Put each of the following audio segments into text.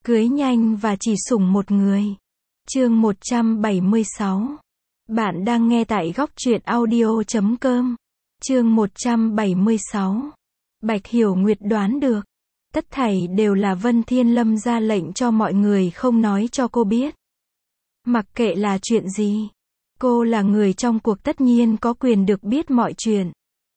Cưới nhanh và chỉ sủng một người. Chương 176. Bạn đang nghe tại góc truyện audio.com. Chương 176. Bạch Hiểu Nguyệt đoán được. Tất thảy đều là Vân Thiên Lâm ra lệnh cho mọi người không nói cho cô biết. Mặc kệ là chuyện gì, cô là người trong cuộc tất nhiên có quyền được biết mọi chuyện.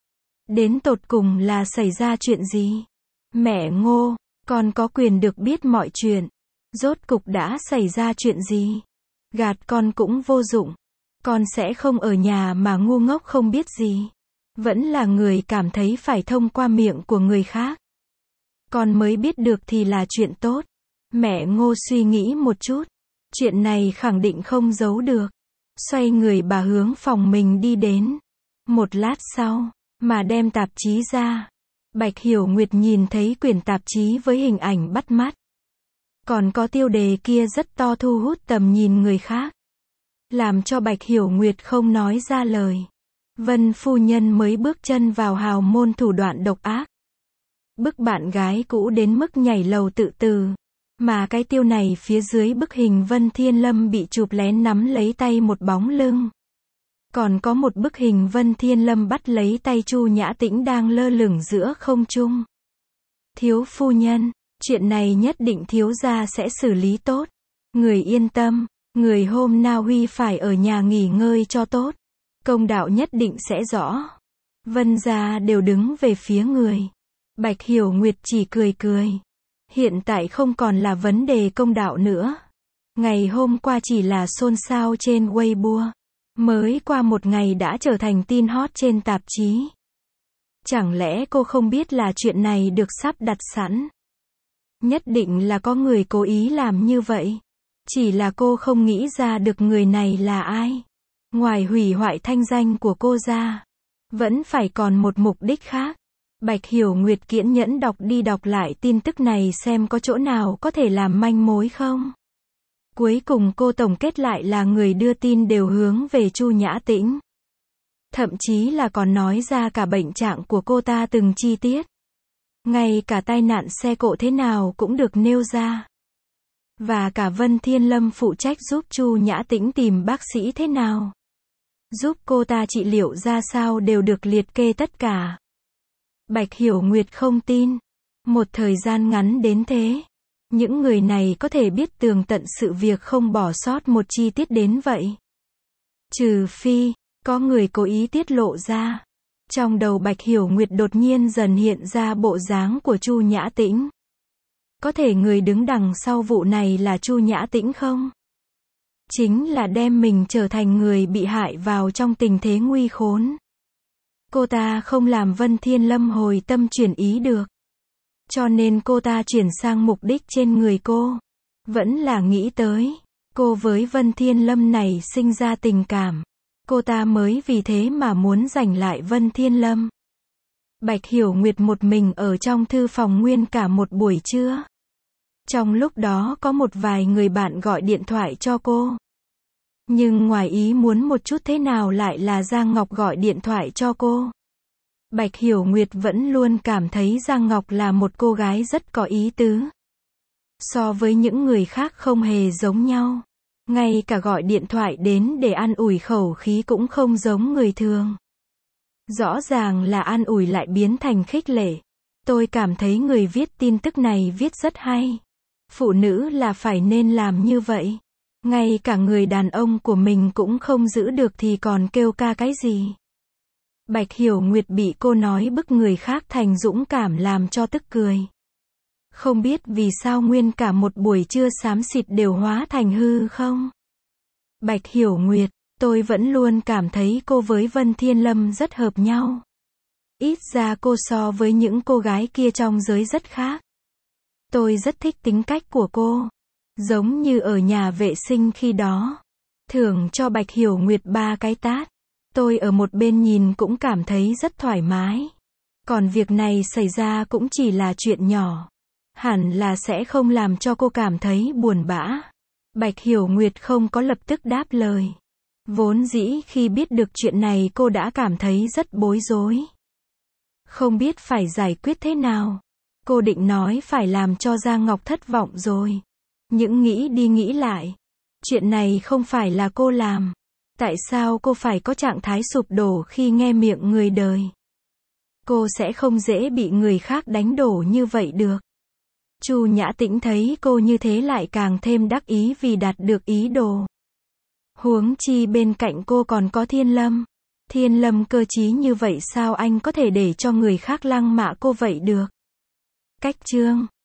Đến tột cùng là xảy ra chuyện gì? Mẹ Ngô, con có quyền được biết mọi chuyện. Rốt cục đã xảy ra chuyện gì? Gạt con cũng vô dụng. Con sẽ không ở nhà mà ngu ngốc không biết gì. Vẫn là người cảm thấy phải thông qua miệng của người khác. Con mới biết được thì là chuyện tốt. Mẹ Ngô suy nghĩ một chút. Chuyện này khẳng định không giấu được. Xoay người bà hướng phòng mình đi đến. Một lát sau, mà đem tạp chí ra. Bạch Hiểu Nguyệt nhìn thấy quyển tạp chí với hình ảnh bắt mắt. Còn có tiêu đề kia rất to thu hút tầm nhìn người khác. Làm cho Bạch Hiểu Nguyệt không nói ra lời. Vân phu nhân mới bước chân vào hào môn thủ đoạn độc ác. Bức bạn gái cũ đến mức nhảy lầu tự tử. Mà cái tiêu này phía dưới bức hình Vân Thiên Lâm bị chụp lén nắm lấy tay một bóng lưng. Còn có một bức hình Vân Thiên Lâm bắt lấy tay Chu Nhã Tĩnh đang lơ lửng giữa không trung. Thiếu phu nhân, chuyện này nhất định thiếu gia sẽ xử lý tốt. Người yên tâm, người hôm nào Huy phải ở nhà nghỉ ngơi cho tốt. Công đạo nhất định sẽ rõ. Vân gia đều đứng về phía người. Bạch Hiểu Nguyệt chỉ cười cười. Hiện tại không còn là vấn đề công đạo nữa. Ngày hôm qua chỉ là xôn xao trên Weibo. Mới qua một ngày đã trở thành tin hot trên tạp chí. Chẳng lẽ cô không biết là chuyện này được sắp đặt sẵn? Nhất định là có người cố ý làm như vậy. Chỉ là cô không nghĩ ra được người này là ai. Ngoài hủy hoại thanh danh của cô ra, vẫn phải còn một mục đích khác. Bạch Hiểu Nguyệt kiên nhẫn đọc đi đọc lại tin tức này xem có chỗ nào có thể làm manh mối không. Cuối cùng cô tổng kết lại là người đưa tin đều hướng về Chu Nhã Tĩnh. Thậm chí là còn nói ra cả bệnh trạng của cô ta từng chi tiết. Ngay cả tai nạn xe cộ thế nào cũng được nêu ra. Và cả Vân Thiên Lâm phụ trách giúp Chu Nhã Tĩnh tìm bác sĩ thế nào. Giúp cô ta trị liệu ra sao đều được liệt kê tất cả. Bạch Hiểu Nguyệt không tin. Một thời gian ngắn đến thế. Những người này có thể biết tường tận sự việc không bỏ sót một chi tiết đến vậy. Trừ phi, có người cố ý tiết lộ ra. Trong đầu Bạch Hiểu Nguyệt đột nhiên dần hiện ra bộ dáng của Chu Nhã Tĩnh. Có thể người đứng đằng sau vụ này là Chu Nhã Tĩnh không? Chính là đem mình trở thành người bị hại vào trong tình thế nguy khốn. Cô ta không làm Vân Thiên Lâm hồi tâm chuyển ý được. Cho nên cô ta chuyển sang mục đích trên người cô. Vẫn là nghĩ tới. Cô với Vân Thiên Lâm này sinh ra tình cảm. Cô ta mới vì thế mà muốn giành lại Vân Thiên Lâm. Bạch Hiểu Nguyệt một mình ở trong thư phòng nguyên cả một buổi trưa. Trong lúc đó có một vài người bạn gọi điện thoại cho cô. Nhưng ngoài ý muốn một chút thế nào lại là Giang Ngọc gọi điện thoại cho cô. Bạch Hiểu Nguyệt vẫn luôn cảm thấy Giang Ngọc là một cô gái rất có ý tứ. So với những người khác không hề giống nhau. Ngay cả gọi điện thoại đến để an ủi khẩu khí cũng không giống người thường. Rõ ràng là an ủi lại biến thành khích lệ. Tôi cảm thấy người viết tin tức này viết rất hay. Phụ nữ là phải nên làm như vậy. Ngay cả người đàn ông của mình cũng không giữ được thì còn kêu ca cái gì. Bạch Hiểu Nguyệt bị cô nói bức người khác thành dũng cảm làm cho tức cười. Không biết vì sao nguyên cả một buổi trưa xám xịt đều hóa thành hư không? Bạch Hiểu Nguyệt, tôi vẫn luôn cảm thấy cô với Vân Thiên Lâm rất hợp nhau. Ít ra cô so với những cô gái kia trong giới rất khác. Tôi rất thích tính cách của cô. Giống như ở nhà vệ sinh khi đó. Thưởng cho Bạch Hiểu Nguyệt 3 cái tát. Tôi ở một bên nhìn cũng cảm thấy rất thoải mái. Còn việc này xảy ra cũng chỉ là chuyện nhỏ. Hẳn là sẽ không làm cho cô cảm thấy buồn bã. Bạch Hiểu Nguyệt không có lập tức đáp lời. Vốn dĩ khi biết được chuyện này cô đã cảm thấy rất bối rối. Không biết phải giải quyết thế nào. Cô định nói phải làm cho Giang Ngọc thất vọng rồi. Những nghĩ đi nghĩ lại. Chuyện này không phải là cô làm. Tại sao cô phải có trạng thái sụp đổ khi nghe miệng người đời? Cô sẽ không dễ bị người khác đánh đổ như vậy được. Chu Nhã Tĩnh thấy cô như thế lại càng thêm đắc ý vì đạt được ý đồ. Huống chi bên cạnh cô còn có Thiên Lâm. Thiên Lâm cơ trí như vậy sao anh có thể để cho người khác lăng mạ cô vậy được? Cách chương